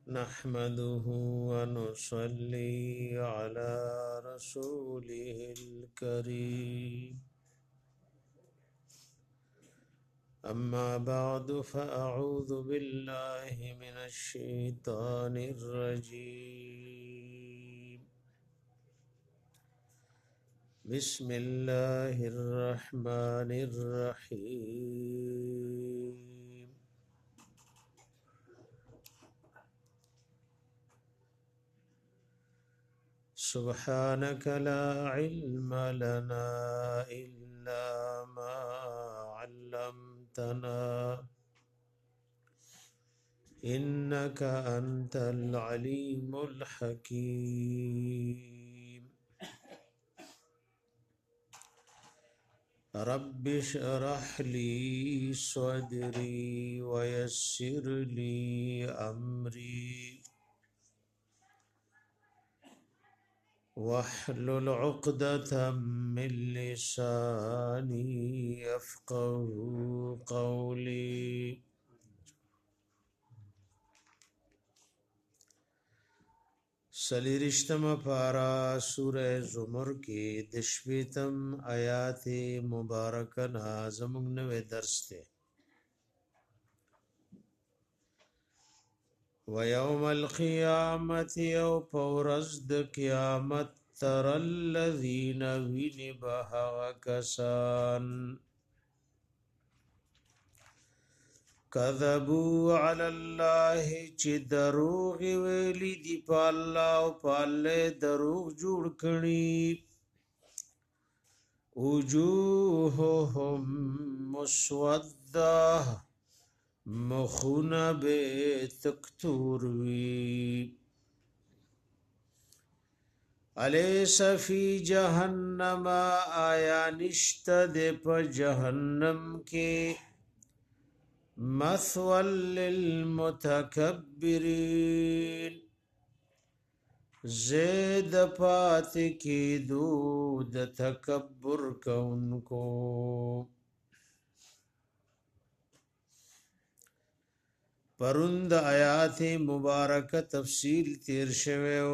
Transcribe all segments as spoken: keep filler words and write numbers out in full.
نحمده ونصلي على رسوله الكريم أما بعد فأعوذ بالله من الشيطان الرجيم بسم الله الرحمن الرحيم سبحانك لا علم لنا إلا ما علمتنا إنك أنت العليم الحكيم رب اشرح لي صدري ويسر لي أمري واحلل عقدة من لساني يفقه قولي سلیرشتم پارا سورہ زمر کی دشویتم آیات مبارکن آزمگ نوے درس تے وَيَوْمَ الْقِيَامَةِ يَوْ پَوْرَزْدَ قِيَامَتْ تَرَ الَّذِينَ وِنِبَهَغَ كَسَانَ كَذَبُوا عَلَى اللَّهِ چِ دروغ ویلی دی پا اللہ و پا اللہ دروغ جوڑ کنی وجوههم مسودہ مخون بے تکتور وی علیس فی جہنم آیا نشت دے پا جہنم کے مثوى للمتکبرین زید پات کی دود تکبر کونکو پرند آیات مبارک تفصیل تیر شویو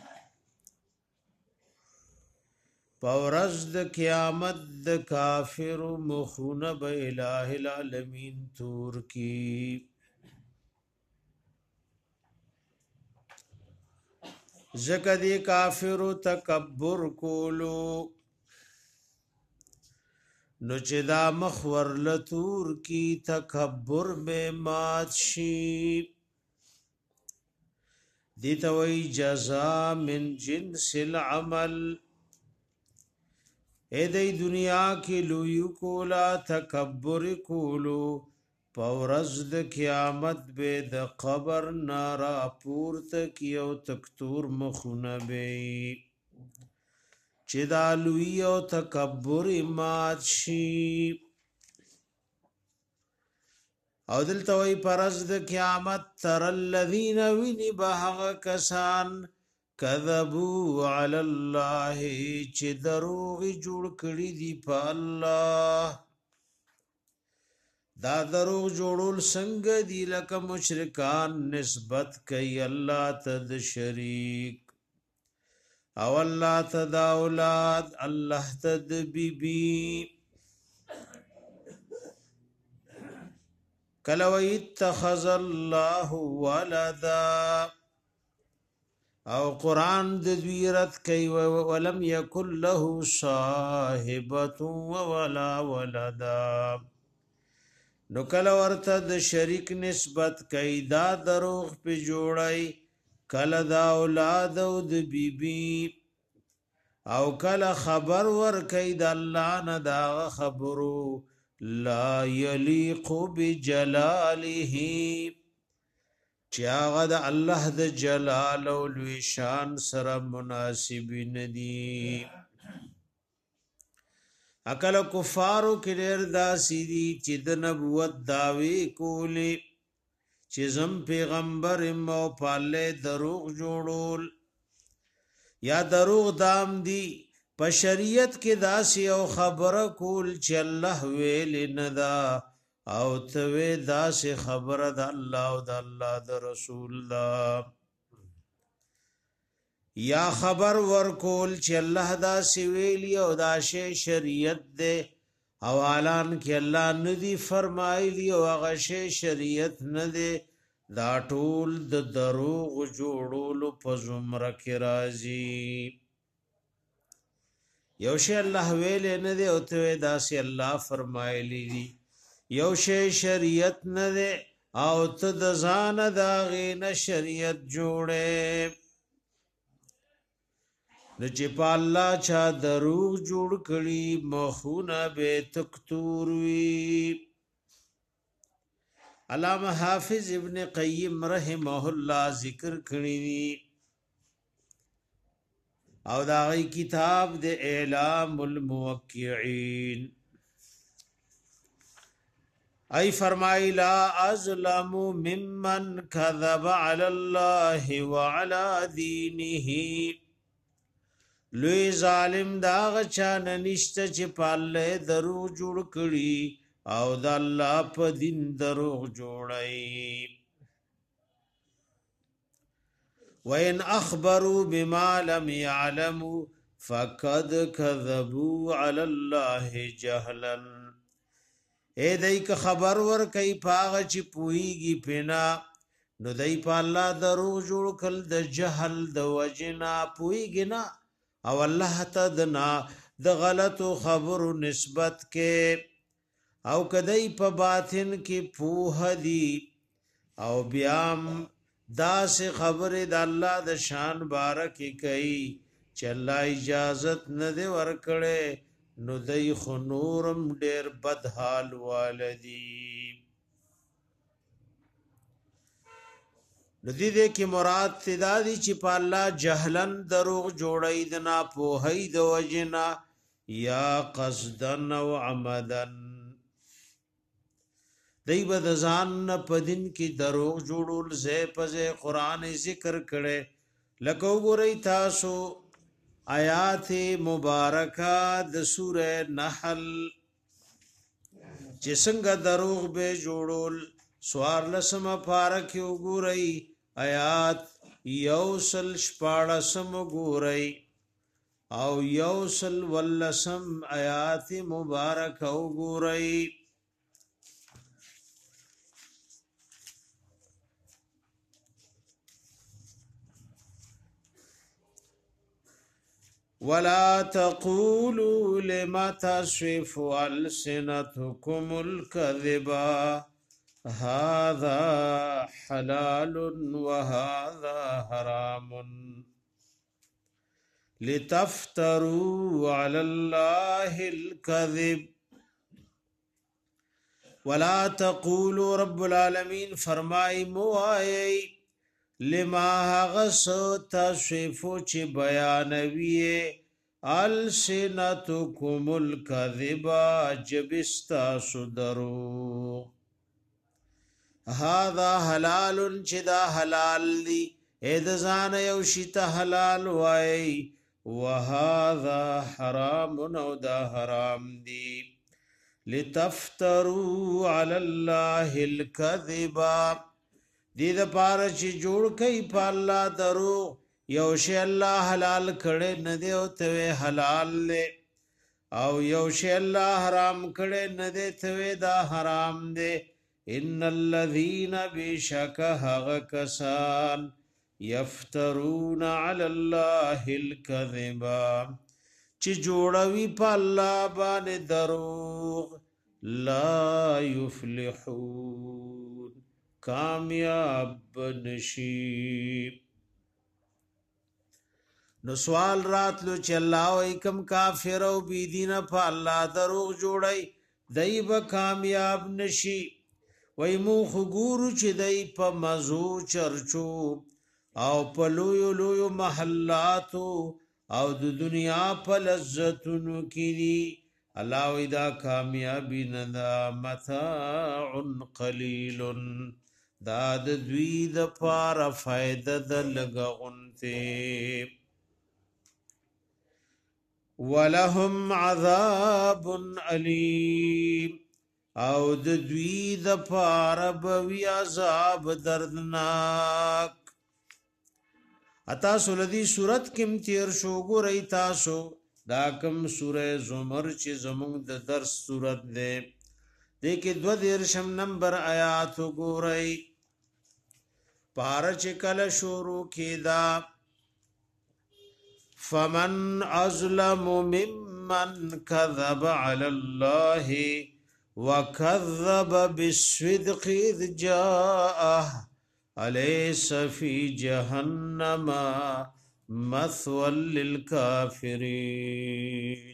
پورز د قیامت د کافر مخون با الہ العالمین تور کی زکا دی کافر تکبر کولو نو چې دا مخور لتور کی تکبر بے مات شی دیتا وی جزا من جنس العمل اے دی دنیا کی لویو کولا تکبر کولو پورز د قیامت بے د قبر نارا پورت کیو تکتور مخون بے چه دا لوی او تکبر مات شی او دلتوی پرز د قیامت تر الذین وینی بهغ کسان کذبوا علی اللہ چه دروغ جوڑ کری دی پا اللہ دا دروغ جوڑول سنگ دی لکا مشرکان نسبت کئی اللہ تد شریک او اللہ تد اولاد اللہ تد بی بی کلو اتخذ اللہ ولدا او قرآن دویرت کئی ولم یکن له صاحبت ولا ولدا نو کلو ارتد شریک نسبت کئی دا دروغ پی جوڑائی کل دا اولاد او د بی بی او کل خبر ور کئی دا اللہ ندا خبرو لا یلیق بجلاله چیاغ دا اللہ دا جلال و لویشان سر مناسبی ندی اکل کفارو کلیر دا سیدی چی دا نبوت داوی کولی چی زم پیغمبر امو پالے دروغ جوڑول یا دروغ دام دی په شریعت کې داسې او خبره کول چې الله ویل نه دا او توی دا سی خبر دا اللہ او دا اللہ دا رسول دا یا خبر ورکول چې الله دا سی ویلی او دا شی شریعت دے او اعلان کې الله ندی فرمایلی او هغه شی شریعت نه دے دا ټول د دروغ جوړولو په زمره کې راځي یو شی الله ویل نه دی او ته دا سی الله فرمایلی دی یو شی شریعت نه دی او ته د ځان دا غینه شریعت جوړه د چې په الله چا دروغ جوړ کړي مخونه به تکتور وی علامه حافظ ابن قیم رحمه الله ذکر کړی دی او دا غي کتاب د اعلام الموقعين ای فرمای لا ازلم ممن كذب على الله وعلى دينه لوی ظالم دا غچا نشته چې پاله درو جوړ کړي او د الله په دین درو جوړي وَإِنْ أَخْبَرُوا بِمَا لَمْ يَعْلَمُوا فَقَدْ كَذَبُوا عَلَى اللَّهِ جَهْلًا اے دای که خبر ور کوي پاغه چې پويږي پینا نو دای په الله درو جوړ کل د جهل د وجنا پويږي نه او الله ته دنا د غلطو خبرو نسبت کې او کدی په باطن کې پوه دی او بیام دا سے خبر د الله د شان بارک کوي چې الله اجازت نه دی ورکړي نو دای خو نورم ډیر بد حال والدی نو دې دې کې مراد تدادی چې په الله جهلن دروغ جوړی د نا پوهی د وجنا یا قصدن او عمدن دی بد ځان په دین کې دروغ جوړول زه په قرآن ذکر کړي لکه وګورئ تاسو آیات مبارکه د سوره نحل چې څنګه دروغ به جوړول سوار لسم پارک وګورئ آیات یوسل شپاړسم وګورئ او یوسل ولسم آیات مبارکه وګورئ ولا تقولوا لما تصف ألسنتكم الكذبا هذا حلال وهذا حرام لتفتروا على الله الكذب ولا تقولوا رب العالمين فرمای موای لما غس تصفو چی بیانوی السنتکم الكذبا جبستا صدرو هذا حلال چی دا حلال دی اید زان یوشیتا حلال وائی وهذا حرام نو دا حرام دی لتفتروا علی اللہ الكذبا دی دا پارا چی جوڑ کئی پا اللہ درو یوشی اللہ حلال کڑے ندے او توے حلال لے او یوشی اللہ حرام کڑے ندے توے دا حرام دے ان الذین بیشک حق کسان یفترون علی اللہ الکذبا چی جوڑوی پا اللہ بان دروغ لا یفلحون کامیاب نشیب نو سوال راتلو چې الله وای کم کافر او بی دین په الله دروغ جوړای دای به کامیاب نشي وای مو خګورو چې دای په مزو چرچو او په لویو لویو محلاتو او د دنیا په لذتونو کې دي الله وای دا کامیابی نه دا متاع قلیل دا د دوی د پاره فائدہ د لګونته ولهم عذاب علیم او د دوی د پاره بوي عذاب دردناک. اتا سولدی صورت کم تیر شو ګورئ تاسو دا کم سوره زمر چې زمونږ د درس صورت ده دې کې دو دیرشم نمبر آیات ګورئ. پاره چې کله شروع کیدا فمن ازلم ممن كذب على الله وكذب بالصدق إذ جاءه أليس في جهنم مثوى للكافرين.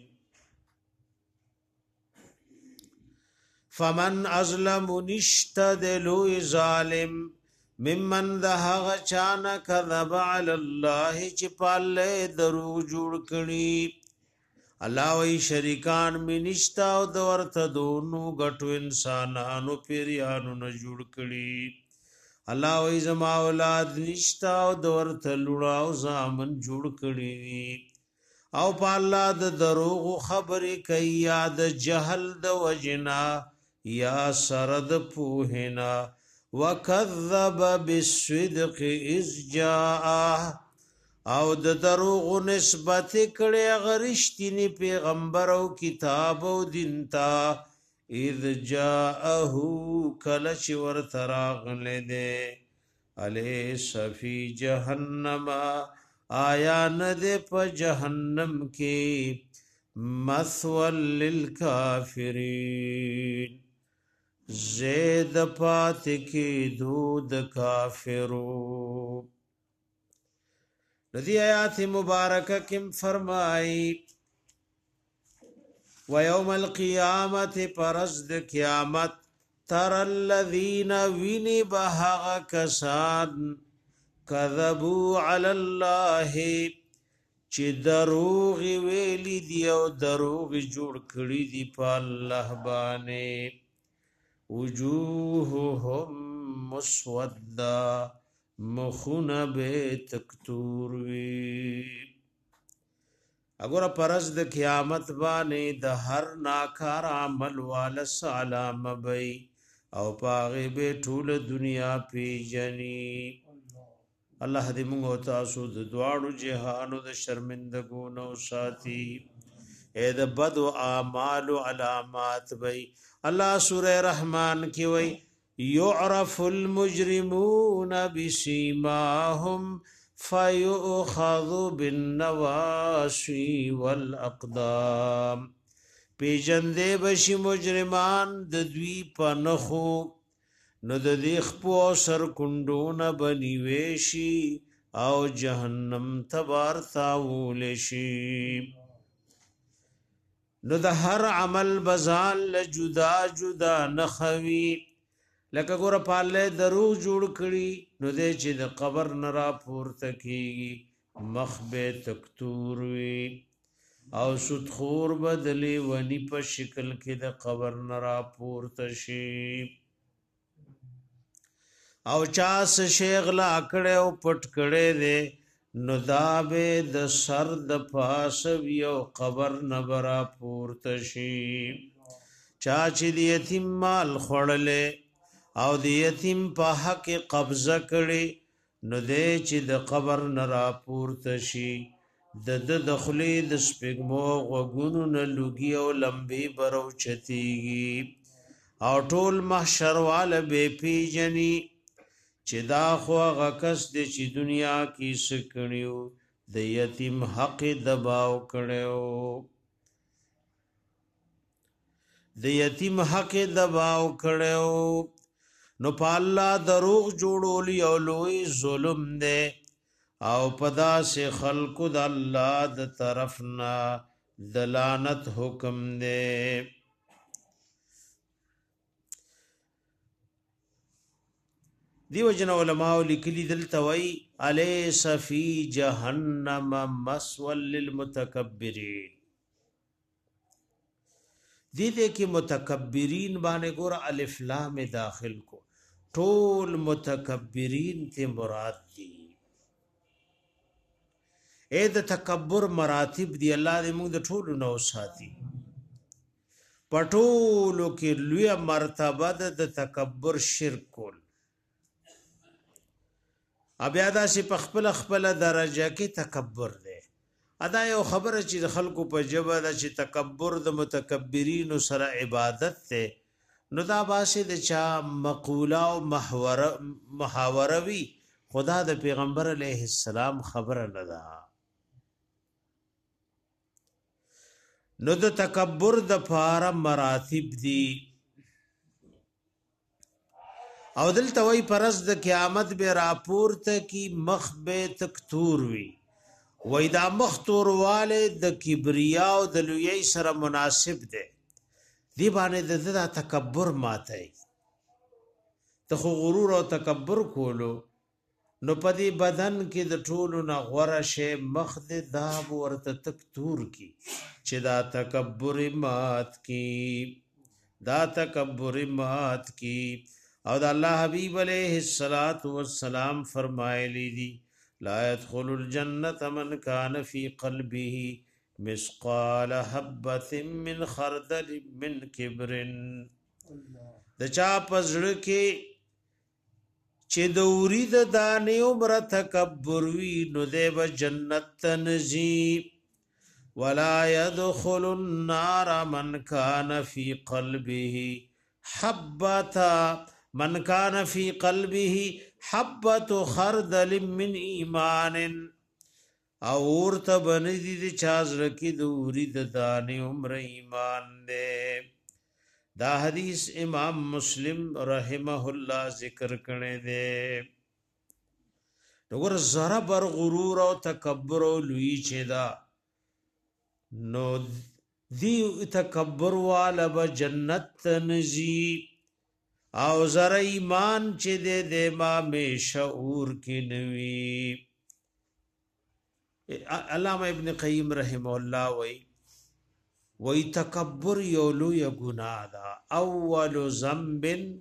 فمن ازلم نشتدلو ظالم ممن دهغ چانا کذب علی اللہ چی پالے درو جوڑ کړي. اللہ وی شریکان می نشتا او دورت دونو گٹو انسانانو پیریانو نجوڑ کړي. اللہ وی زما اولاد نشتا او دورت لڑاو زامن جوڑ کړي. او پا اللہ د دروغ خبری کئی یا د جہل د وجنا یا سرد پوہنا وکذب بالصدق اذ جاءه او د دروغ نسبت کړي غرشتنی پیغمبر او کتاب او دین تا اذ جاءه کلچ ور تراغله ده الیس فی جهنم آیا ند په جهنم کې مثوى للکافرین زید پات کی دود کافرو. ندی آیات مبارکہ کم فرمائی ویوم القیامت پرزد قیامت تر الذین وینی بہغ کسان کذبو علی اللہ چی دروغ ویلی دی او دروغ جوڑ کړي دی پا اللہ بانے وجوههم مسودا مخون به تکتور وی. اگر پرز د قیامت باندې د هر ناکار عمل وال سلام بی او پاغه به ټول دنیا پی جنی. الله دې موږ تاسو د دواړو جهانو د شرمندګو نو ساتي. اے د بد او اعمال علامات بی. اللہ سورہ رحمان کی وی یعرف المجرمون بسیماهم فیؤخذ بالنواصی والاقدام. پیجندے بشی مجرمان د دوی پنخو نو د دیخ پو سر کندون بنیویشی او جہنم تبار تاولشی. نو د هر عمل بزان ل جدا جدا نخوي لکه ګور پاله درو جوړ کړي نو دې چې د قبر نرا پورته کیږي مخ به تکتور وي او سودخور بدلی ونی په شکل کې د قبر نرا پورته شي او چاس شیخ لا کړه او پټ کړه دې نو دابه د سر د پاس یو قبر نبرا پورته شي. چا چې د یتیم مال خړلې او د یتیم په حق قبضه کړي نو دې چې د قبر نرا پورته شي د د دخلي د سپګمو غوګونو نه لوګي او لمبي برو چتيږي او ټول محشر والا به پیجني چې دا خو غکس د چې دنیا کې سکړیو د یتیم حق دباو کړو د یتیم حق دباو کړو نو په الله دروغ جوړولی او لوی ظلم دی او پدا سے خلق د الله د طرفنا دلانت حکم دی. دیو جن علماء لیکلی دلته وی الیس فی جهنم مسوى للمتکبرین. دی دې کې متکبرین باندې ګور الف لام داخل کو ټول متکبرین ته مراد دي. اې د تکبر مراتب دی الله دې موږ د ټول نو ساتي. پټولو کې لوی مرتبه د تکبر شرک کول بیا دا چې په خپل خپل درجه کې تکبر دی ادا یو خبره چې خلکو په جبه د چې تکبر د متکبرین سره عبادت ته نو دا باسه د چا مقوله او محوره محاوره وی خدا د پیغمبر علیه السلام خبره نه ده نو د تکبر د پاره مراتب دي او دلته وی پرز د قیامت به راپورته کی مخ به تکتور وی وای دا مخ تور والے د کبریا او د لوی سره مناسب ده دی باندې د تکبر ماته ته خو غرور او تکبر کولو نو پدی بدن کې د ټولو نه غوړه شی مخ د داب ورته تکتور کی چې دا تکبر مات کی دا تکبر مات کی او د الله حبیب علیہ الصلات والسلام فرمایلی دي لا يدخل الجنه من كان في قلبه مثقال حبه من خردل من كبر د چا پزړه کې چې د ورید دانې عمر تکبر وی نو د جنت تنزی ولا يدخل النار من كان في قلبه حبه من كان في قلبه حبه خردل من ایمان او ورته بنزي د چازر کی دوری د دانې عمر ایمان دے دا حدیث امام مسلم رحمه الله ذکر کړي دے وګور زرا بر غرور او تکبر او لوی چې دا نو دی تکبر والا به جنت نزی او زرا ایمان چې دې د ما می شعور کې نوي علامہ ابن قیم رحمه الله وی وی تکبر یولو یا گناہ دا اول ذنب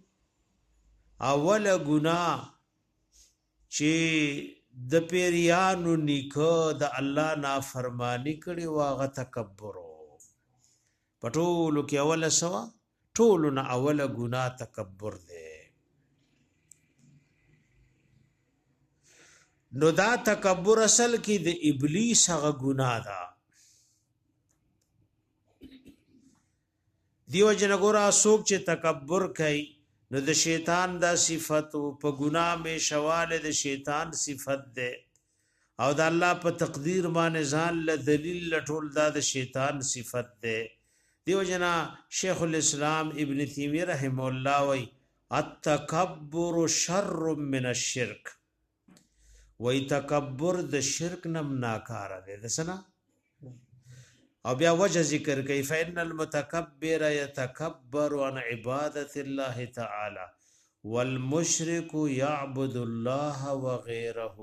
اول گناہ چې د پیریانو نیکه د الله نافرمانی کړي واغه تکبر پټولو کې اول سوا ټولو نه اول گناہ تکبر دی نو دا تکبر اصل کې د ابلیس هغه گناہ ده دیو جنګورا سوک چې تکبر کوي نو د شیطان دا صفت په ګناه می شواله د شیطان صفت ده او د الله په تقدیر باندې ځان له دلیل لټول دا د شیطان صفت ده دیو جنا شیخ الاسلام ابن تیمیہ رحم الله وی التکبر شر من الشرك وی تکبر د شرک نم ناکار ده دسنا او بیا وجه ذکر کوي فإن المتکبر يتکبر عن عبادت الله تعالی والمشرك يعبد الله وغيره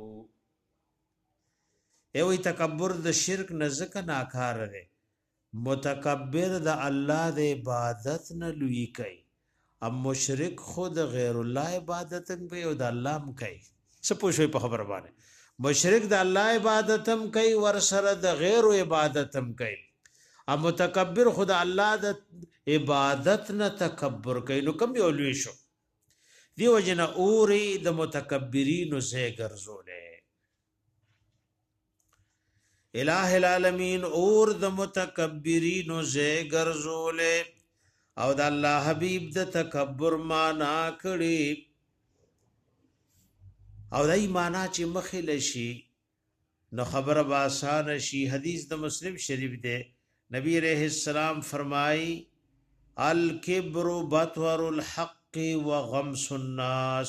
ایوې تکبر د شرک نه ځکه ناکار دی متکبر د الله د عبادت نه لوی کوي ام مشرک خود غیر الله عبادت کوي او د الله م کوي څه پوښوي په خبر باندې مشرک د الله عبادت هم کوي ور سره د غیر عبادت هم کوي ام متکبر خود الله د عبادت نه تکبر کوي نو کوم یو لوی شو دیو جن اوري د متکبرین زه ګرځولې الہ العالمین اور د متکبرین زه ګرځولې او د الله حبیب د تکبر معنا کړي او دای معنا چې مخې لشي نو خبره با آسان شي حدیث د مسلم شریف دی نبی علیہ السلام فرمائی الکبر بطور الحق وغمس الناس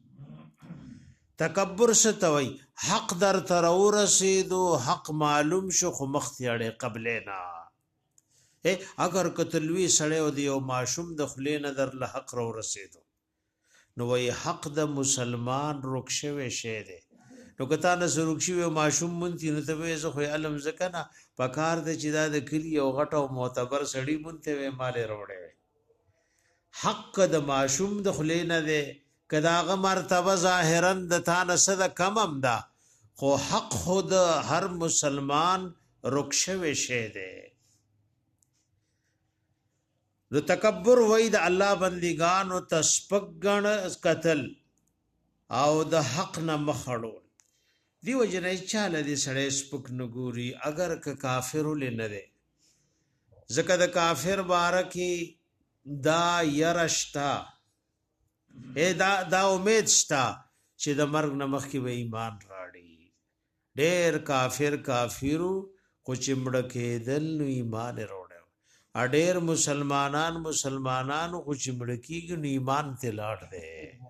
تکبر ستوي حق در تر ورسیدو حق معلوم شو خو مختیاړي قبلینا اگر کتلوی سړی او دیو ماشوم د خلینه در له حق رو رسیدو نو وی حق د مسلمان رکشوي شه دی نو کته نه سرکشوي ماشوم مونتی نو ته وې زه خو علم زکنا پکار د چې دا د کلی او غټو معتبر سړی مونته وې مال وروړي حق د ماشوم د خلینه دی کداغه مرتبه ظاهرا د تانه صد کمم دا خو حق خود هر مسلمان رکشوي شه دی نو تکبر وای د الله بندگانو تسپګن قتل او د حق نه مخړول دی وجنه چاله دې سړی سپک نګوري اگر ک کافر لنه ده زکه د کافر بارکی دا يرشتا اے دا دا امید شتا چې د مرګ نه مخکې به ایمان راړي ډېر کافر کافیرو خو چې مړ کېدل نو ایمان وروړو اډېر مسلمانان مسلمانانو خو چې مړ کېږي نو ایمان ته لاړ دی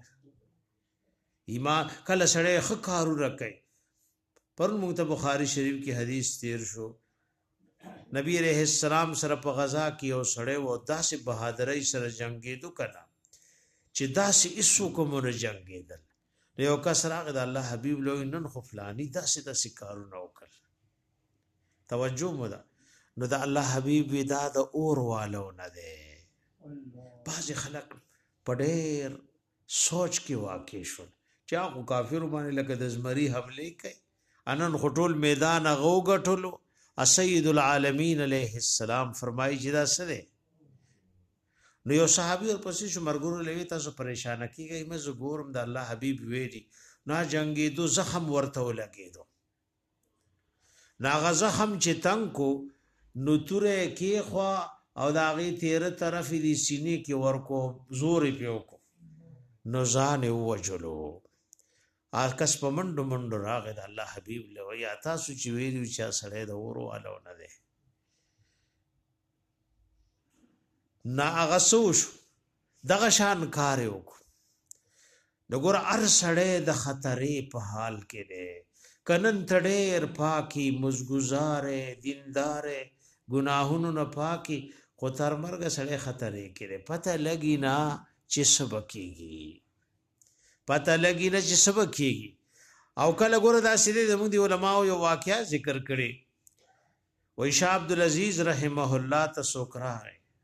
ایمان کله سړی ښه کارو رکي پرون موږ ته بخاری شریف کی حدیث تیر شو نبی علیہ السلام سره په غزا کې او سړی و داسې بهادرۍ سره جنگېدو کنا چې داسې اسو کوم نه جنگېدل یو کس راغی د الله حبیب لوی نن خو فلانی داسې داسې کارونه وکړ توجه مو ده نو د الله حبیب دا د اور والو نه ده بعض خلک په ډېر سوچ کې واقع شول چې هغه کافر باندې لکه د زمری حمله کوي انن خټول میدان غو غټلو سید العالمین علیہ السلام فرمایي چې دا څه ده نو یو صحابي اور پسې شو مرګورو لوي تاسو پریشان کیږئ مې زګورم د الله حبيب ویلي نا جنگي دو زخم ورته ولګېدو ناغه زخم چې تنگ کو نو توره کې خو او داغي تیر طرف دي سینې کې ورکو زور پیو کو نو ځان وجلو آکس په منډو منډو راغی د الله حبيب لوي یا تاسو چې ویلو چې سړی د ورو الو نه ده نا اغسوش دغه شان کار وکړو دغه ار سړی د خطرې په حال کې ده کنن تډېر پاکي مزګزارې دیندارې ګناهونو نه پاکي خو تر مرګ سړی خطرې کې ده پته لګی نه چې سبکیږي پته لګی نه چې سبکیږي او کله ګوره دا سیده زموږ دی علماء یو واقعیا ذکر کړي وای شاه عبد العزيز رحمه الله تسوکرا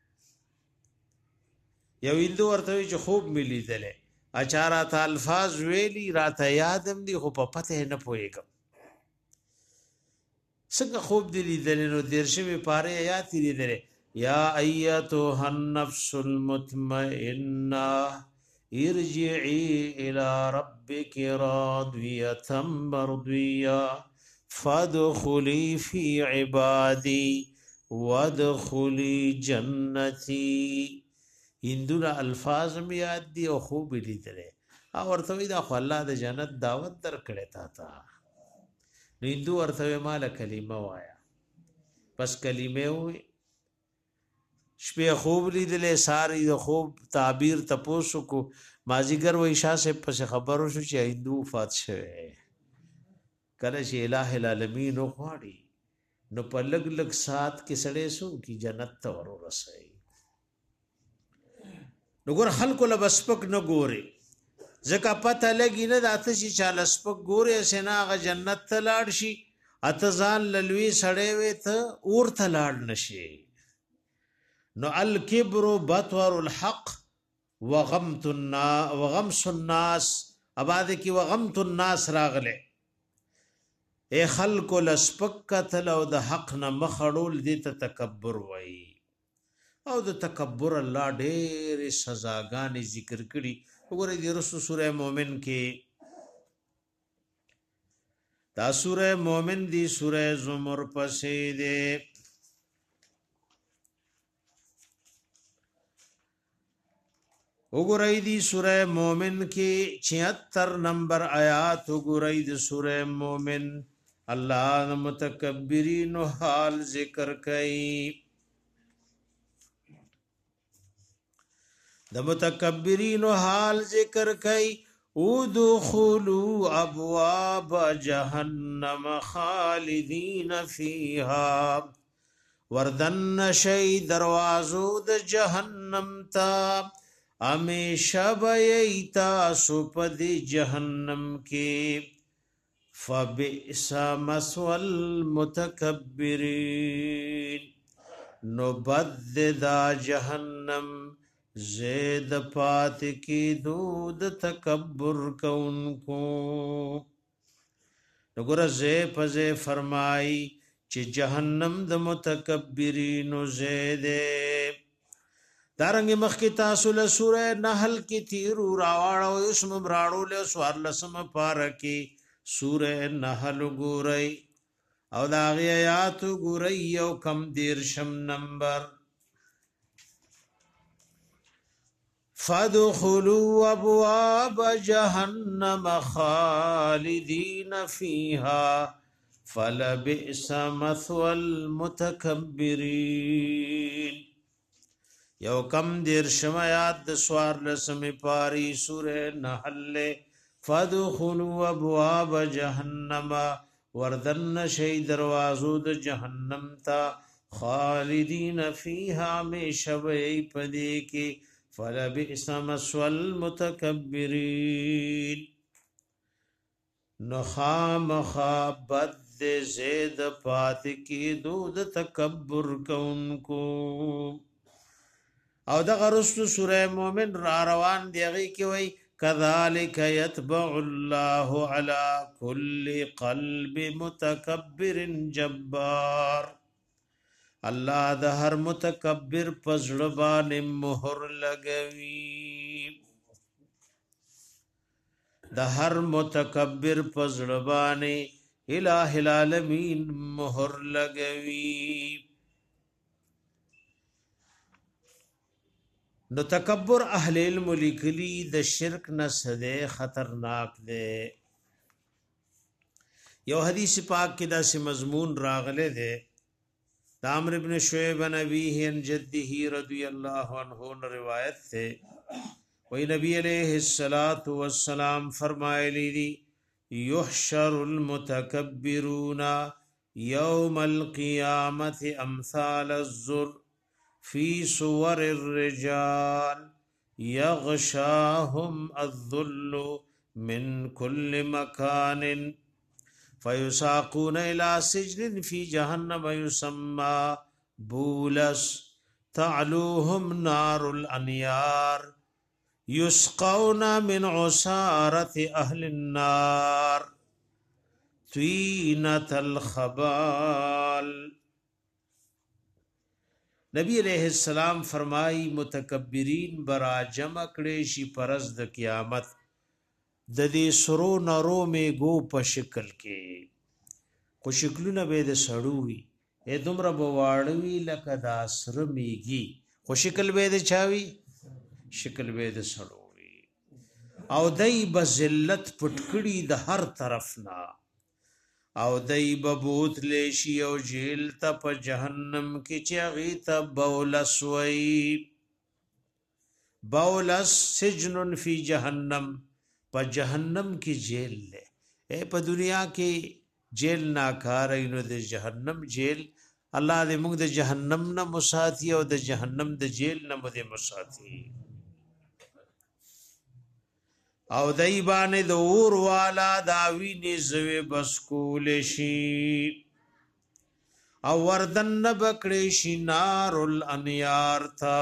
یو هندو ورته چې خوب ملي دله اچارات الفاظ ویلی راته یادم دي خو په پته نه پويګم څنګه خوب دي لیدل نو درشمه پاره یا تیری دره یا ایتها النفس المطمئنه ارجعي الى ربك راضيه مرضيه فادخلي في عبادي وادخلي جنتي هندونا الفاظ می یاد دي او خوب لیدل او ورته دا خو الله د جنت دعوت درکړه تا تا هندو ورته مال کلمه وایا بس کلمه وي شپه خوب لیدل ساری د خوب تعبیر تپوسو کو مازیګر و عشاء سے پس خبرو شو چې هندو فات شوه کله چې الٰه العالمین غواړي نو په لګ لګ سات کې سړې سو کی جنت ته ور ورسي نګور خلکو له بسپک نه ګوري ځکه پته لګی نه داته چې چاله سپک ګوري سيناغه جنت ته لاړ شي اتزان للوي سړې وې ته اور ته لاړ نشي نو الکبر بطور الحق وغمت الناس وغمس الناس اباده کی وغمت الناس راغله اے خلق لسپک قتل او د حق نه مخړول دي ته تکبر وای او د تکبر الله ډېر سزاګانې ذکر کړي وګورئ د رسول سوره مومن کې دا سوره مومن دی سوره زمر پسې ده وګورئ دی سوره مومن کې چھہتر نمبر آیات وګورئ د سوره مومن الله متکبرین حال ذکر کړي د متکبرین حال ذکر کړي ادخلوا ابواب جهنم خالدین فیها وردن شی دروازو د جهنم تا امیشہ بیتا سپد جہنم کے فبئس مثوى المتکبرین نو بد دا جہنم زید پات کی دود تکبر کونکو نگورا زی پزے فرمائی چی جہنم دا متکبرین زیدے دارنګ مخکې تاسو له سوره نحل کې تیر راواړو اسم براړو له سوار لسم پاره کې سوره نحل ګورئ او دا غي آیات ګورئ یو کم دیرشم نمبر فادخلوا ابواب جهنم خالدین فیها فلبئس مثوى المتکبرین یو کم دیر شمایات د سوار لسمی پاری سوره نحل فادخلوا ابواب جهنم وردن شی دروازو د جهنم تا خالدین فیها میشوی پدی کی فلبئس مثوى المتکبرین نخام خابد زید پات کی دود تکبر کونکو او دا غرستو سوره مومن را روان دیغی کی وی کذالک یتبع الله علی کل قلب متکبر جبار الله د هر متکبر پزړه باندې مهر لګوي د هر متکبر پزړه باندې الہ العالمین مهر لګوي نو تکبر اهل الملک لی د شرک نه سده خطرناک ده یو حدیث پاک کې دا سي مضمون راغله ده عمرو ابن شعیب نبی ان جده رضی الله عنه روایت ده وی نبی علیہ الصلات والسلام فرمایلی دی یحشر المتکبرون یوم القیامت امثال الزر فی صور الرجال یغشاهم الذل من كل مکان فیساقون الى سجن فی جہنم یسمى بولس تعلوهم نار الانیار یسقون من عصارة اهل النار طینة الخبال نبی علیہ السلام فرمائی متکبرین برا جمع کړي شي پرز د قیامت د دې سرو نرو میګو په شکل کې خو شکلونه به د سړوي اې دومره بواړوي لکه د سر میګي خو شکل به د چاوي شکل به د سړوي او دای بذلت پټکړي د هر طرف نه او دای ببوت لیشی او جیل تا په جهنم کې چاغي تا بولس وی بولس سجن فی جهنم په جهنم کې جیل له اے په دنیا کې جیل ناکار اینو د جهنم جیل الله دې موږ د جهنم نه مساتی او د جهنم د جیل نه مده مساتی او دای باندې د اور والا داوی نزوی بس کول شي او وردن بکړي شي نار الانیار تا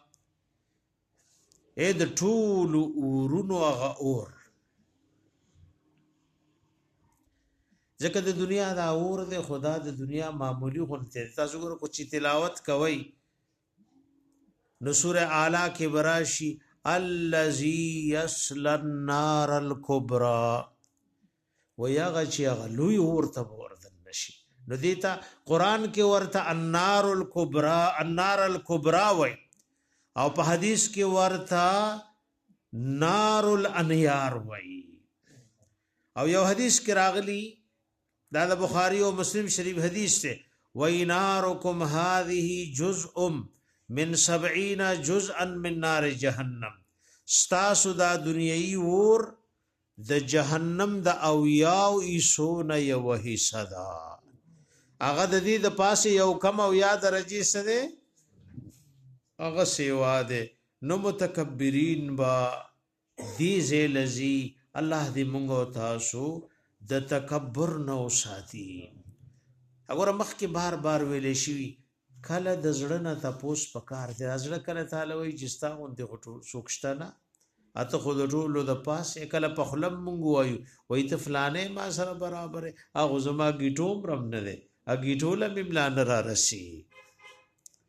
اې د ټول اورونو هغه اور ځکه د دنیا دا اور د خدا د دنیا معمولی غونته تاسو ګورئ کو چې تلاوت کوي نو سوره اعلی کې براشي الذي يصل النار الكبرى ويغشي غلوي ورته وردن نشي نو دیتا قران کې ورته النار الكبرى النار الكبرى وای او په حدیث کې ورته نار الانیار وای او یو حدیث کې راغلی دا د بخاری او مسلم شریف حدیث ته وای نارکم هذه جزء من سبعین جزءا من نار جهنم ستاسو دا دنیای ور د جهنم د اویاو ایسونه یو حصہ دا هغه د دې د پاسه یو کم او یا درجه سره هغه سیوا ده نو متکبرین با دی زلزی الله دې مونږ تاسو د تکبر نو ساتي اگر مخ کې بار بار ویلې شي کله د زړه نه تاسو پکار دي زړه کله تعالی وي جستا غوندې غټو سوکشتنه اته خود ټولو د پاس کله په خلم مونږ وایو وای ته فلانه ما سره برابر هغه زما گیټوم رم نه ده ا گیټوله مملا نه را رسی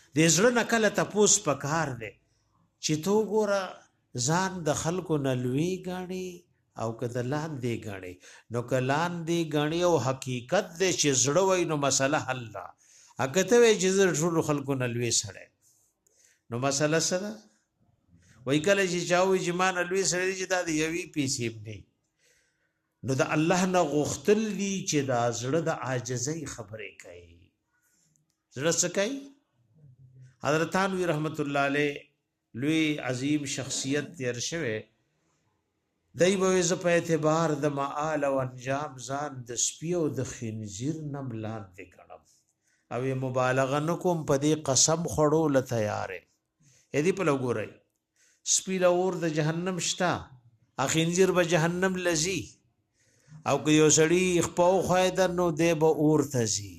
د زړه نه کله تپوس پکار دی چې تو ګوره ځان د خلکو نه لوی ګاڼي او که د لاندې ګاڼي نو که لاندې ګاڼي او حقیقت دی چې زړه وای نو مسله حل ده اګه ته وای چې زړه ټول خلکو نه لوی سړی نو مسله سره وای کله چې چاوي چې مان لوی سړی چې دا دی یوي پیسې نه نو د الله نه غوښتل دي چې دا زړه د عاجزۍ خبرې کوي زړه څه کوي حضرت تھانوی رحمت الله علیه لوی عظیم شخصیت تیر شوه دای به ز په اعتبار د معال او انجام ځان د سپیو د خنزیر نم لاندې کړم او مبالغه نکوم په دې قسم خړو ل تیارې اې دې په لګورای سپی له اور د جهنم شتا اخنزیر به جهنم لذي او که یو سړی خپاو خایده نو دی به اور تزي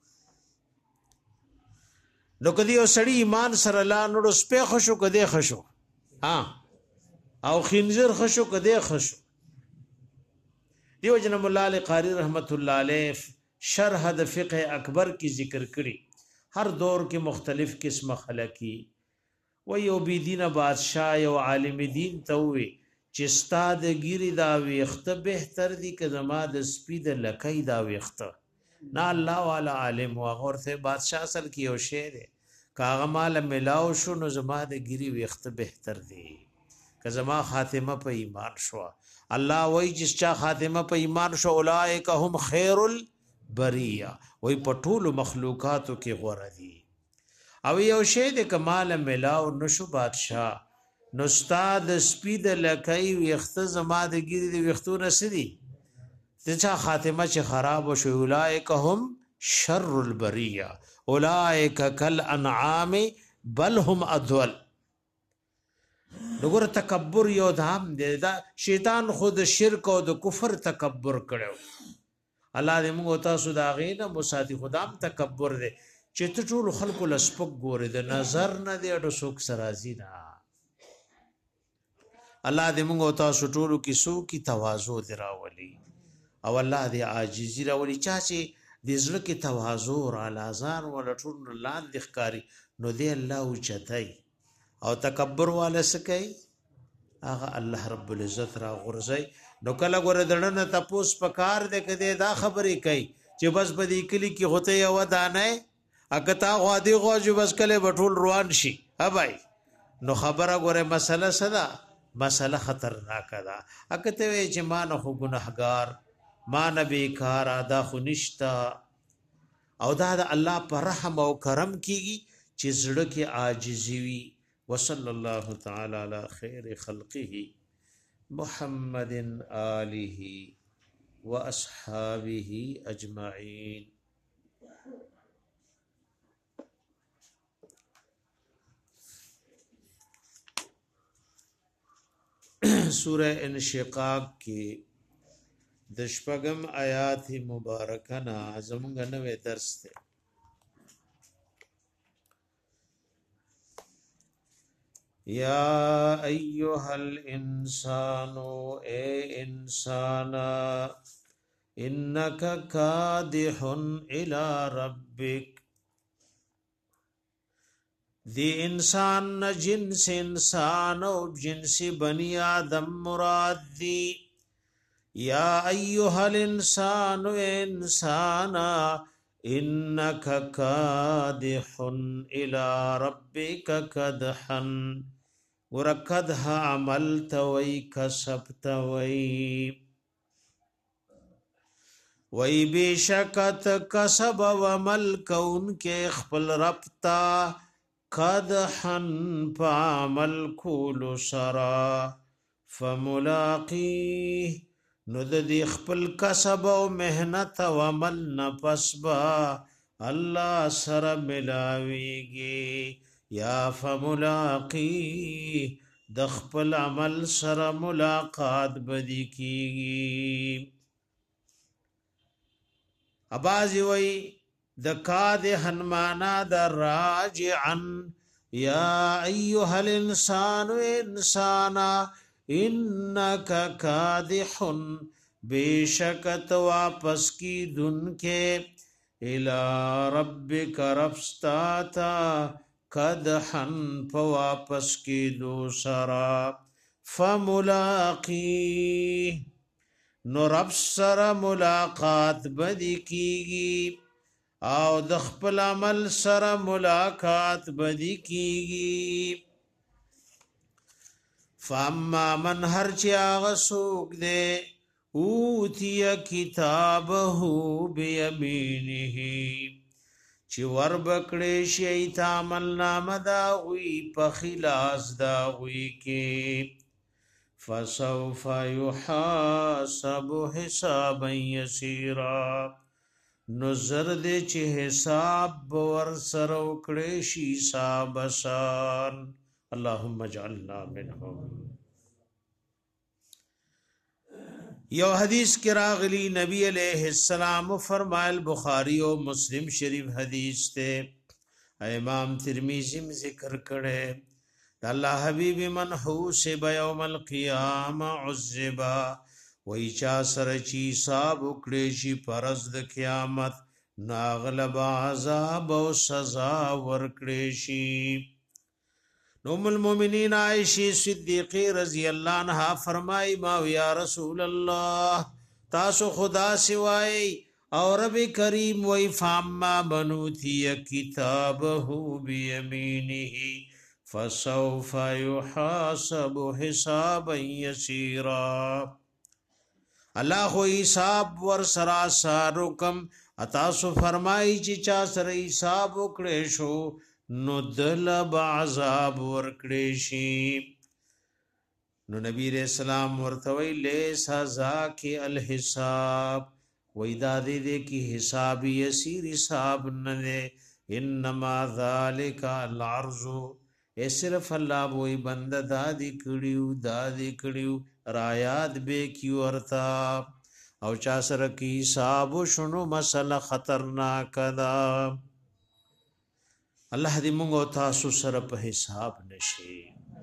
نو کدی یو سړی ایمان سره لا نو سپه خشو کدی خشو ها او خنزیر خشو کدی خشو دیو جن مولا علی قاری رحمت الله علیه شرح د فقه اکبر کی ذکر کړي هر دور کې مختلف قسم خلقی و یو بی دین بادشاہ یو عالم دین ته وي چې استاد ګری دا ویخته بهتر دی که زما د سپید لکای دا ویخته نا الله والا عالم و غور سے بادشاہ اصل کی یو شی دی کاغه مال ملاو شو نو زما د ګری ویخته بهتر دی که زما خاتمه په ایمان شو الله وای چې چا خاتمه په ایمان شو اولائک هم خیر البریه وای په ټول مخلوقاتو کې غوړه دي او یو شی د کمال ملاو نشو بادشاہ نو استاد سپید لکای ویخته زما د ګری دی ویختو نسدي تچا خاتمه چې خراب وشو اولائک هم شر البریه اولائک کل انعام بل هم اضل دغه تکبر یو دام دی دا شیطان خود شرک او د کفر تکبر کړو الله دې موږ تاسو دا غینه مساتی خدام تکبر دی چې ته ټول خلکو لسپک ګورې د نظر نه دی اډو سوک سرازی نه الله دې موږ تاسو ټول کې سو کی تواضع دراولي او الله دې عاجزی راولي چا چې د زړه کې تواضع را لازان ول ټول لاندې ښکاری نو دې الله او چتای او تکبر والا سکي هغه الله رب العزت را غرزي نو کله ګره دړنه تپوس پکار دې کده دا خبرې کوي چې بس په دې کلی کې هوته یو دانه اګتا غادي غوجو بس کله بټول روان شي ها بھائی نو خبره ګره مسله صدا مسله خطرناک ده اګته وی چې مان خو ګناهګار ما نبی کار ادا خو نشتا او دا د الله پر رحم او کرم کیږي چې زړه کې عاجزي وي وصلی الله تعالی علی خیر خلقه محمد آله واصحابه اجمعین سورہ انشقاق کی د شپږم آیات مبارکه نا زمونږ نوې درس ته یا ایها الانسان اے انسان انک کادح الی ربک دی انسان نه جنس انسان او جنس بنی آدم مراد دی یا ایها الانسان انسانا انک کادح الی ربک کدحا ورکدها عملت وی کسبت وی وی بیشکت کسب و عمل کون کے خپل ربطا قدحا فعمل کول سرا فملاقی نو د دې خپل کسب او مهنت او عمل نه پسبا الله سره ملاويږي یا فملاقی د خپل عمل سره ملاقات بدی کیږي اباظي وی د کادحن معنا د راجعن یا ایها الانسان انسانا انک کادح بیشکت واپس کی دن کے الى ربک ربستاتا کدحن په واپس کې دو سرا فملاقی نو رب سره ملاقات بدی کیږي او د خپل عمل سره ملاقات بدی کیږي فاما من هر چا غسوک دے اوتی کتابه بیمینه چی ور بکڑی شیط عمل نام دا غوی پا خلاص دا غوی کی فسوف یحاسب حسابا یسیرا نظر دے چی حساب بور سروکڑی شی سابسان اللهم اجعلنا منهم یو حدیث کی راغلی نبی علیہ السلام فرمائل بخاری و مسلم شریف حدیث تے امام ترمذی ذکر کرے اللہ حبیب من حوسب یوم القیامہ عذبا وی چا سر چی صاحب اکڑیشی پرز د قیامت ناغلب عذاب و سزا ورکڑیشی ام المومنین عائشہ صدیقی رضی اللہ عنہ فرمائی ما یا رسول اللہ تاسو خدا سوائی اور رب کریم وی فاما بنوتی کتابه بیمینه فسوف یحاسب حسابا یسیرا اللہ خو حساب ور سرا سارکم اتاسو فرمائی چی چا سر حساب اکڑے شو نو دل بعذاب ورکڑیشی نو نبی علیہ السلام ورتوی لیسا ذاکی الحساب ویدہ دے دے کی حساب یسیر حساب ندے انما ذالک العرضو اے صرف اللہ بوئی بند دادی کڑیو دادی کڑیو رایات بے کیو ارتا او چاسر کی حساب شنو مسئلہ خطرناک دا اللہ دی منگو تاسو سر په حساب نشي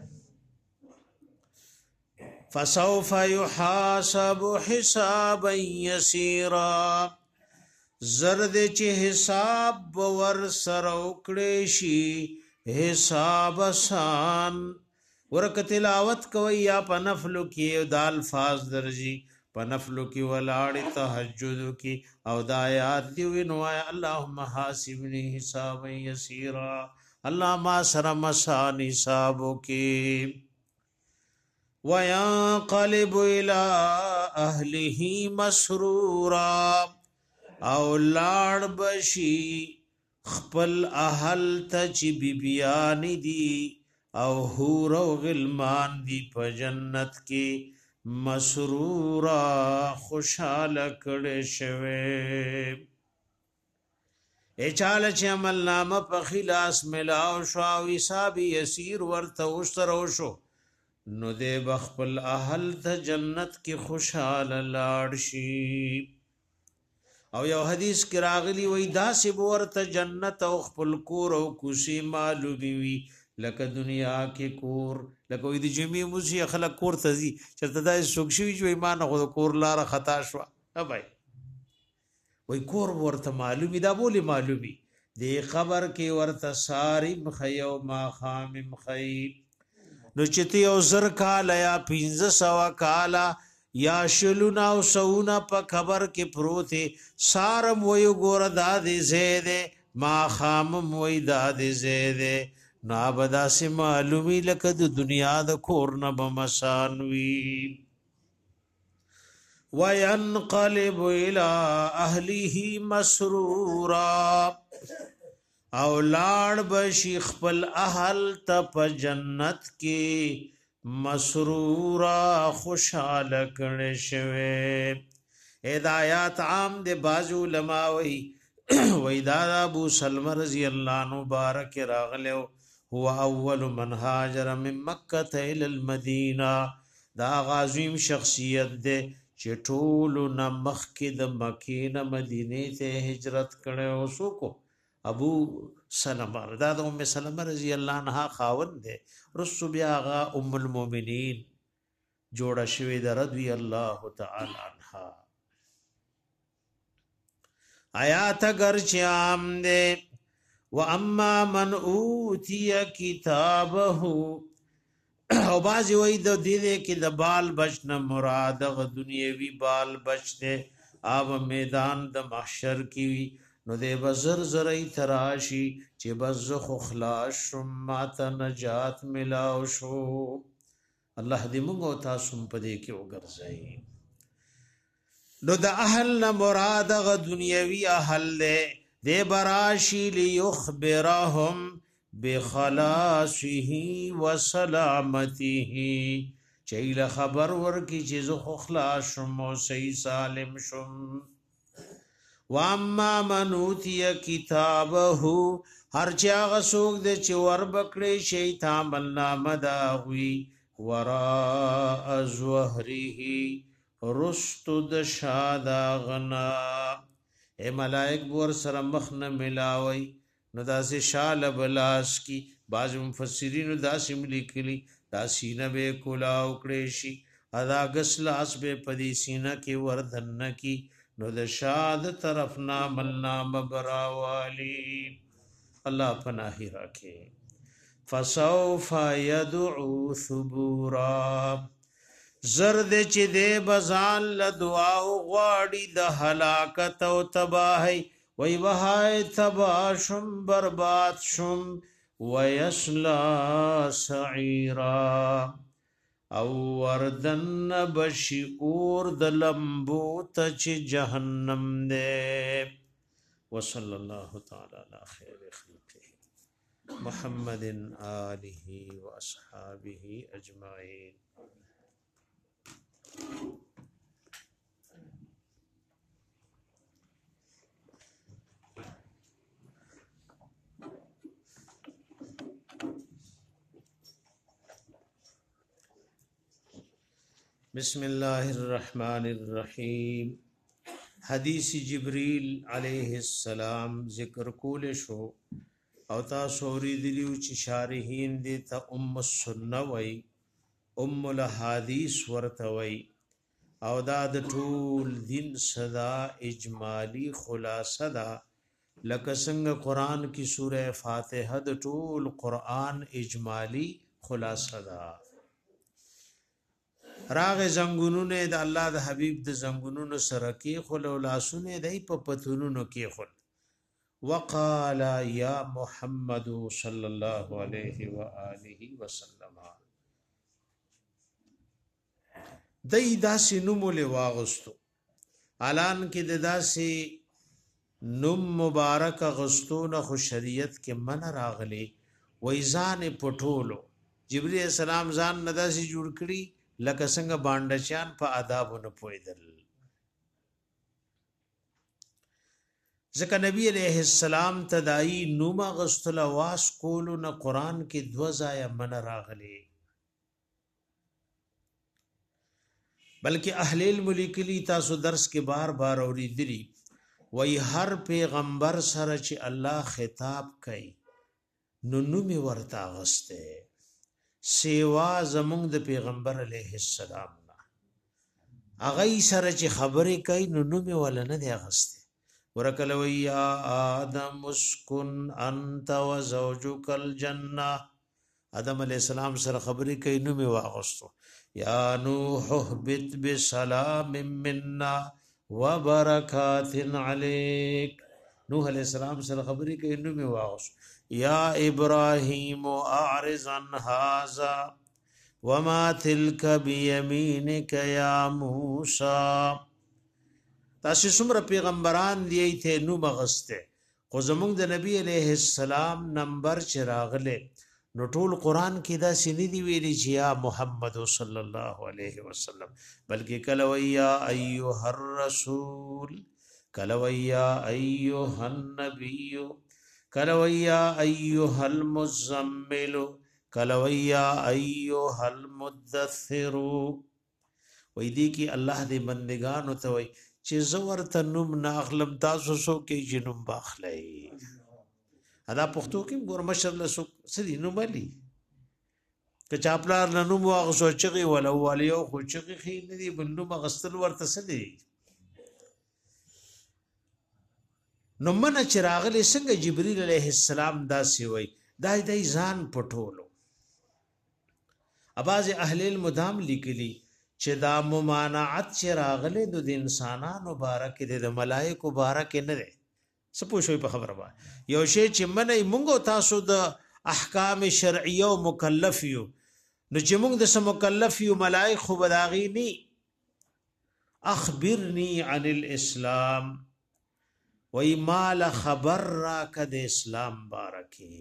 فسوف يحاسب حسابا يسيرا زرد چه حساب ور سر وکړي شي حساب آسان ورک تلاوت کوي یا په نفل کې د الفاظ درجي پنفلو کی ولاړ تهجد کی او د آیات دی نو اللهم حاسبنی حسابا یسیرا الله ما سر مسان حسابو کی وینقلب الى اهله مسرورا او لاړ بشي خپل اهل تچ بیبیان دی او حور او غلمان دی په جنت کې مسرورا خوشحال کړه شوه اچال چې عمل نامه په خلاص ملاو شو او حساب یسیر ورته وشترو شو نو دې بخپل اهل ته جنت کې خوشحال لاړ شي او یو حدیث کې راغلی وای دا سی ورته جنت او خپل کور او کوشي معلومي وي لکه دنیا کې کور لکه وې د جمی موسی خلک کور تزي چې تدا سوکشي جو ایمان خو کور لار خطا شو ها بھائی وې کور ورته معلومي دا بولی معلومي دی خبر کې ورته ساری مخيو ما خام مخي نو چې یو زر کال یا پنځه سوا کالا یا شلونا او سونا په خبر کې پروته سارم وې ګور دادې زیده ما خام وې دادې زیده نا بدا سے معلومی لکه د دنیا د کور نه بمسانوي وینقلب الى اهله مسرورا او لاړ بشي خپل اهل ته په جنت کې مسرورا خوشاله کړي شوه هدایت عام د بازو علماء وی ویدا ابو سلمہ رضی اللہ عنہ بارک راغلو هو اول من هاجر من مکه الى المدینه دا غازیم شخصیت ده چې ټول نمخ کې د مکې نه مدینه ته هجرت کړو سو کو ابو سلمہ دا د ام سلمہ رضی الله عنها خاوند ده رسو بیا غا ام المؤمنین جوړه شوی د رضی الله تعالی عنها آیات گر چام ده واما من اوتی کتابه او بازی وای د دې کې د بال بچ نه مراد غ دنیوي بال بچ ته او میدان د محشر کې نو دې بزر زرای تراشی چې بز خو خلاص شم ماته نجات ملاو شو. الله دې موږ او تاسو په دې کې وګرځي. نو د اهل نه مراد غ دنیوي اهل له دې براشی ليخبرهم بخلاصه وسلامته چیل خبر ورکی چې زه خو خلاص شم او صحیح سالم شم. واما من اوتی کتابه هر چا غسوک دې چې ور بکړي شي تامل نامه دا وی ورا ظهره رست د شادا غنا اے ملائک بور سره مخ نه ملاوي نو داسې شال بلاس کی بعض مفسرین داسې ملکلی داسینه به کولاو کړي شي ادا غسلاس به پدی سینه کې وردن کی نو د شاد طرف نا ملنا مبراوالی. الله پناهی راکه. فسوف يدعو ثبورا زرد چې دې بزان ل دعا او غواړي د هلاکت او تباہی وی وهای تبا شم برباد شم ویسلا سعیرا او وردن بشی اور د لمبو تچ جهنم دے. وصلی اللہ تعالی علی خیر خلقه محمد آلہ و اصحابہ اجمعین. بسم الله الرحمن الرحیم. حدیث جبریل علیہ السلام ذکر کول شو او تاسو اوریدلیو چې شارحین دې ته ام السنه وای ام الحدیث ورته وای او دا د ټول دین صدا اجمالی خلاصه ده لکه څنګه قران کی سوره فاتحه د ټول قران اجمالی خلاصه ده. راغ زنګونونه د الله د حبیب د زنګونونو سره کې خل او لاسونه دای په پتونونو کې خل وقال یا محمد صلی الله علیه و آله وسلم دای داسې نوم له واغستو اعلان کې د داسې نوم مبارک غستونه خو شریعت کې من راغلي وایزان پټولو جبرئیل السلام ځان نداسي جوړ کړی لکه څنګه باندچان په آدابونو پویدل. ځکه نبی علیہ السلام تدائی نوم غستل واس کولو نه قران کې دو ځای من راغلي بلکې اهل الملک لی تاسو درس کې بار بار اوریدلی وای هر پیغمبر سره چې الله خطاب کوي نو نوم ورته غسته سیوا زمونږ د پیغمبر علیه السلام نه اغه سره چې خبرې کوي نو نوم ولا نه دی غسته. ورکل ویا آدم اسکن انت وزوجک الجنه آدم علیہ السلام سره خبرې کوي نوم واغستو یا نوح اهبط بسلام منا وبرکات علیک. نوح علیہ السلام سره خبرې کوي نوم واغستو یا ابراهیم اعرض عن هذا وما تلك بيمينك يا موسى. تاسو څومره پیغمبران دی ته نو مغسته خو زمونږ د نبی علیہ السلام نمبر چراغله نو ټول قران کې دا سنی دی ویلي چې یا محمد صلی الله علیه وسلم بلکې کله ویا ایها الرسول کله ویا ایها النبی کله ویا ایها المزمل کله ویا ایها المدثر. وې دي کې الله دې بندگانو ته وای چې زور ته نوم ناخلم تاسو سو کې جنوم باخلې ادا پښتو کې ګور مشر له سو سړي نو ملي که چاپلار نه نوم واغ سو چغي ولا والیو خو چغي خې نه دي بندو مغستل ورته سړي نو من چې راغلی څنګه جبريل عليه السلام داسې وای دای دای ځان پټولو. اباظ اهل المدام لیکلی چې دا ممانعت چې راغلی د انسانانو بارک د ملائکه بارک نه ده. سپو شوي په خبره وای یو شی چې منې مونږ تاسو د احکام شرعیه او مکلف یو نو چې مونږ د سم مکلف یو ملائکه بداغي ني. اخبرني عن الاسلام وی مال خبر را کد اسلام بارکی.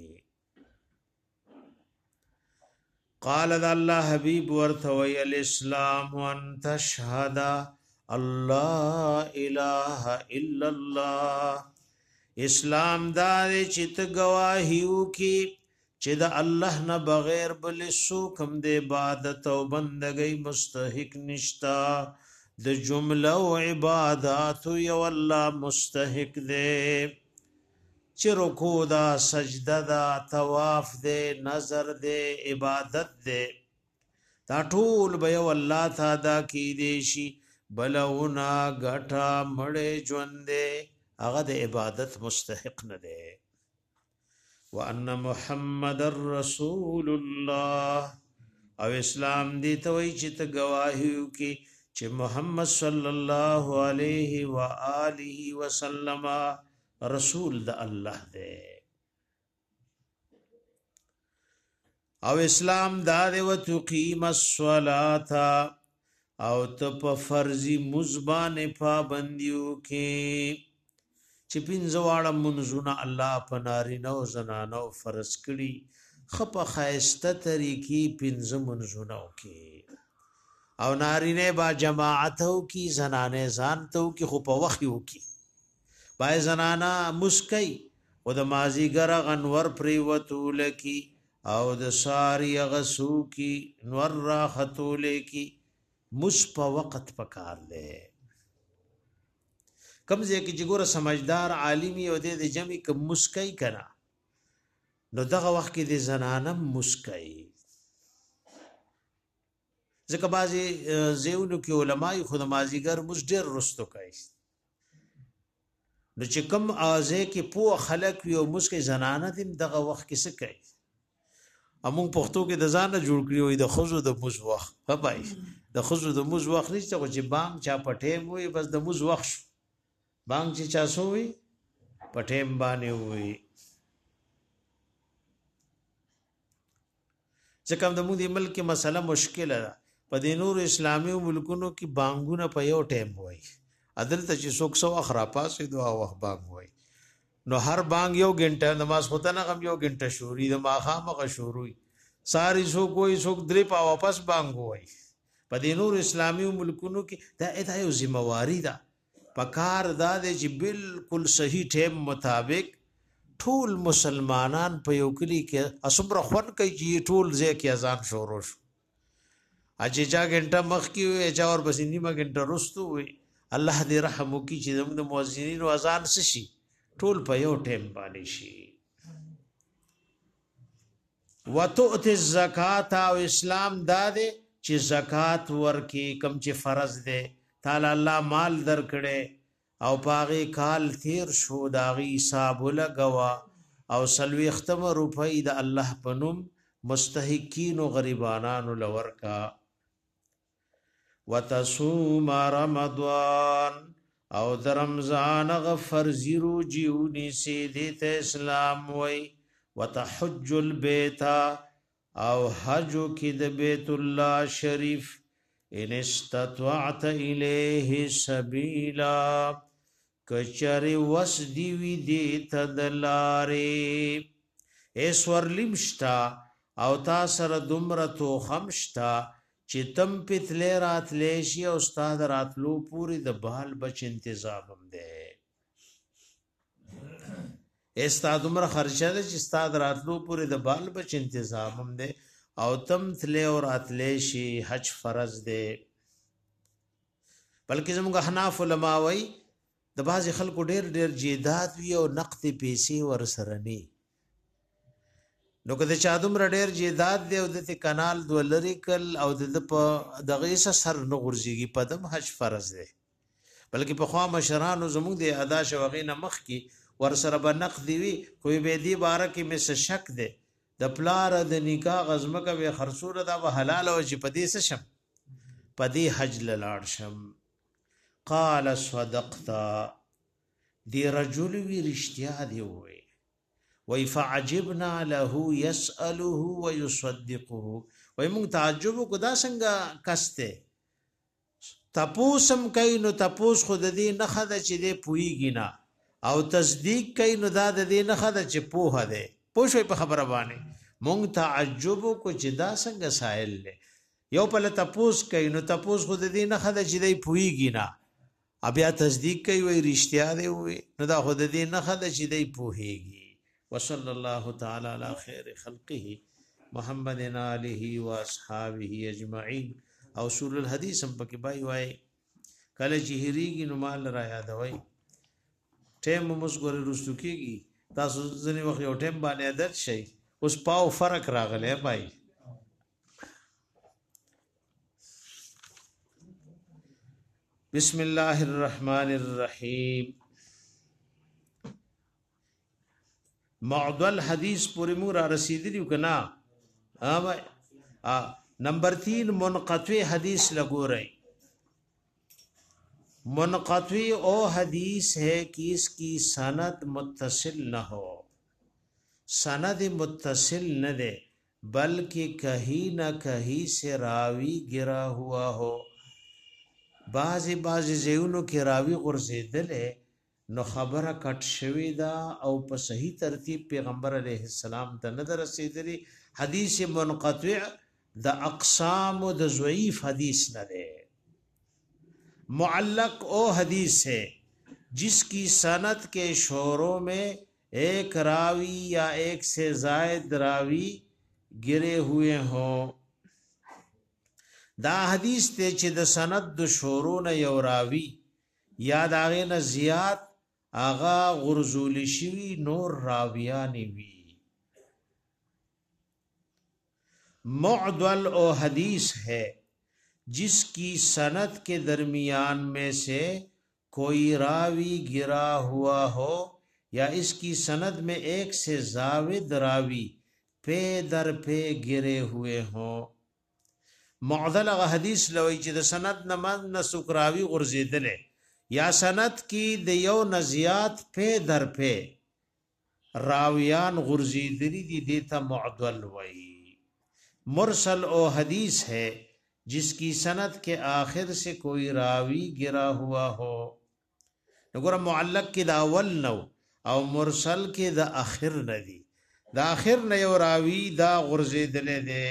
قال ذا الله حبیب ورثوی الاسلام ان تشهد الله اله الا الله. اسلام دا چې ته گواهیو کی چې د الله نه بغیر بل څوک هم د عبادت او بندګۍ مستحق نشتا. د جمله او عبادت یو الله مستحق دے چې رکوع دا سجده دا طواف دے نظر دے عبادت دے دا ټول به یو الله تا دا کی دی شي بلونا غټا مړې ژوند دے هغه د عبادت مستحق نه دے. وان محمد رسول الله او اسلام دی ته وی چې ته گواهیو کی چې محمد صلی الله علیه و آله وسلم رسول د الله دی. او اسلام دا دی و تقیم الصلاة او ته په فرضی مزبان پابندیو کې چې پنځه واړه منځونه الله په نارینه او زنانه فرض کړي خپ خایسته طریقې پنځه منځونه کې او نارینه با جماعتو کی زنانه ځانتو کی خو په وخت یو کی بای زنانا مسکی او د مازیګر غنور پریوتول کی او د ساری غسو کی نور را خطول کی مس په وخت پکار دی. کمزه کی جګور سمجھدار عالمی او د جمع ک مسکی کنا نو دغه وخت کې د زنانه مسکی ځکه بعضی زیونو کې علماي خود مازیګر مز ډېر رستو کوي نو چې کم اوازه کې پو خلق یو مسکه زنانه دیم دغه وخت کې څه کوي امون پښتو کې د ځانه جوړ کړی وي د خزو د مز وخت په پای د خزو د مز وخت نشته چې بانګ چا پټیم وي بس د مز وخت بانګ چې چا سو وي پټیم باندې وي. ځکه د موږ د ملک مسله مشکل ده په د نور اسلامي ملکونو کې بانګونه په یو ټیم وای عدل ته چې څوک سو اخراپا سي دعا وخت بانګ وای نو هر بانګ یو غنټه نماز ہوتا نه غم یو غنټه شوري د ماخامه شروع ساری سو کوئی څوک درې پا واپس بانګ وای په د نور اسلامي ملکونو کې دا اته یو ذمہواری ده پکار دا چې بالکل صحیح ټیم مطابق ټول مسلمانان په یو کلی کې اسمره خون کوي چې ټول ځکه اذان شروع شو اجه چا غنټه مخ کی وي چا اور بس نیمه غنټه رستو وي الله دې رحم وکي چې زموږ مؤذنین او اذان شي ټول په یو ټیم باندې شي. وتؤتي الزکات او اسلام داده چې زکات ورکی کم چې فرض ده تعالی الله مال درکړي او پاغي کال تیر شو داغي حساب لګوا او سلوي ختم روپۍ د الله پنوم مستحقین او غریبانو لورکا. وتصوم رمضان او د رمضان غفر زیرو جیونی سی دیت اسلام وی. وتحج البیت او حجو کی د بیت الله شریف ان استطعت الیه سبیلا کچری وس دی وی دی تدلاری ایسور لمشتا او تا سره دمره تو خمشتا چې تم پتلې راتلې شي او استاد راتلو پوری د بال بچ تنظیم هم ده استاد عمر خرچه ده چې استاد راتلو پوری د بال بچ تنظیم هم ده او تم تلې او راتلې شي حج فرض ده. بلکې زموږ حناف علما وای د بعض خلکو ډېر ډېر جیدات وی او نقد پیسې ور سره نه نو کله چا دومره ډېر جیدات دی او د کانال دولری کل او د په دغه سر نه غورځيږي په دم حج فرض دی. بلکې په خوا مشرانو زموږ د ادا شوغې نه مخ کی ور سره به نقد وي خو به دې باره کې مې شک دی د پلار د نکاح غزمکه به خرصوره دا به حلال او چې پدې څه شم پدې حج لاړ شم. قال صدقت دی رجل وی رښتیا دی وای وای فعجبنا له يسأله ويصدقه وای مونږ تعجب کو دا څنګه کسته تپوسم کین نو تپوس خود دې نه خد چې دې پویږي نه او تصدیق کین نو دا دې نه خد چې پوها ده پوښوي په خبره باندې مونږ تعجب کو چې دا څنګه سائل له یو په تپوس کین نو تپوس خود دې نه خد چې دې پویږي نه بیا تصدیق کوي وی رښتیا دی وي نو دا خود دې نه خد چې دې پوهیږي. وصلی الله تعالی علی خیر خلقه محمد آله و اصحابہ اجمعین. او اصول الحدیث هم پکې بای وای کله چې هریږي نو مال را یادوي ټیم مسګور رستو کیږي تاسو ځنې وخت یو ټیم باندې عادت شي اوس پاو فرق راغلی بای. بسم الله الرحمن الرحیم. معضل حدیث پوری مور رسیدلیو کنا ا نمبر تین منقطع حدیث لگو رہے. منقطع او حدیث ہے کہ اس کی سند متصل نہ ہو سند متصل نہ دے بلکہ کہیں نہ کہیں سے راوی گرا ہوا ہو. بعضی بعضی زیونو کې راوی غرزیدل نو خبره کټ شوی دا او په صحیح ترتیب پیغمبر علیه السلام ته نه رسیدلی. حدیث منقطع د اقسام د ضعیف حدیث نہ دے. معلق او حدیث ہے جس کی سند کے شوروں میں ایک راوی یا ایک سے زائد راوی گرے ہوئے ہوں. دا حدیث ته چې د سند د شورون یو راوی یا دا غینه زیات آغا غرزول شوی نور راویانی وی. معضل او حدیث ہے جس کی سند کے درمیان میں سے کوئی راوی گرا ہوا ہو یا اس کی سند میں ایک سے زاوید راوی پے در پے گرے ہوئے ہوں. معضل غ حدیث لوی چې د سند نه من نسوک راوی غرزیدل یا سند کی د یو نزیات په در په راویان غرزیدلی دی دیتا معضل وی. مرسل او حدیث ہے جس کی سند کے آخر سے کوئی راوی گرا ہوا ہو. نگورا معلق کی دا اول نو او مرسل کی دا آخر ندی دا آخر نیو راوی دا غرزیدل دے.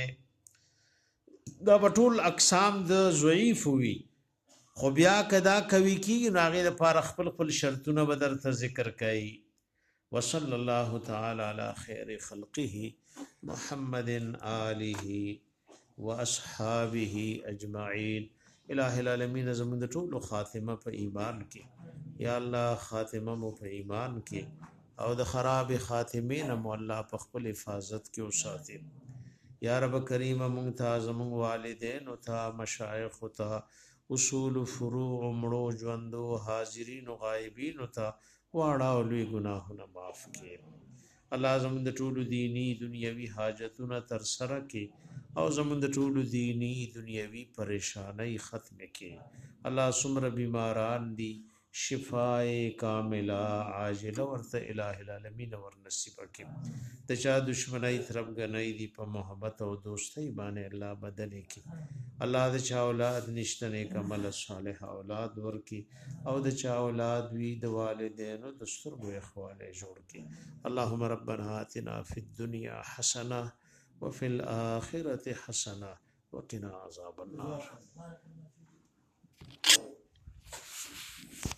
دا بطول اقسام د ضعیف ہوئی خو بیا کدا کوي کی ناغه د پاره خپل خپل شرطونه بدر ته ذکر کړي. وصلی الله تعالی علی خیر خلقه محمد آله و اصحابہ اجمعین. الہ العالمین زمون د ټول خاتمه په ایمان کې یا الله خاتمه مو په ایمان کې او د خراب خاتمین مو الله په خپل حفاظت کې وساتي. یا رب کریم ممتاز من والدین و تا مشایخ و تا اصول فروع مړو ژوندو حاضرین و غائبین و تا واړه او لوی ګناهونه معاف کړي. الله زموږ د ټولو دینی دنیوي حاجتونه تر سره کړي او زموږ د ټولو دینی دنیوي پریشانای ختم کړي. الله څومره بیماران دي شفاء کاملہ عاجلہ ورته الہ العالمین ور نصیب کړي. د چا دشمنی طرف غنۍ دی په محبت او دوستۍ باندې الله بدل کړي. الله د چا اولاد نشته نیک عمل صالح اولاد ورکي او د چا اولاد وی د والدینو د سترګو اخواله جوړ کړي. اللهم ربنا آتنا فی الدنیا حسنه وفي الاخره حسنه وقنا عذاب النار.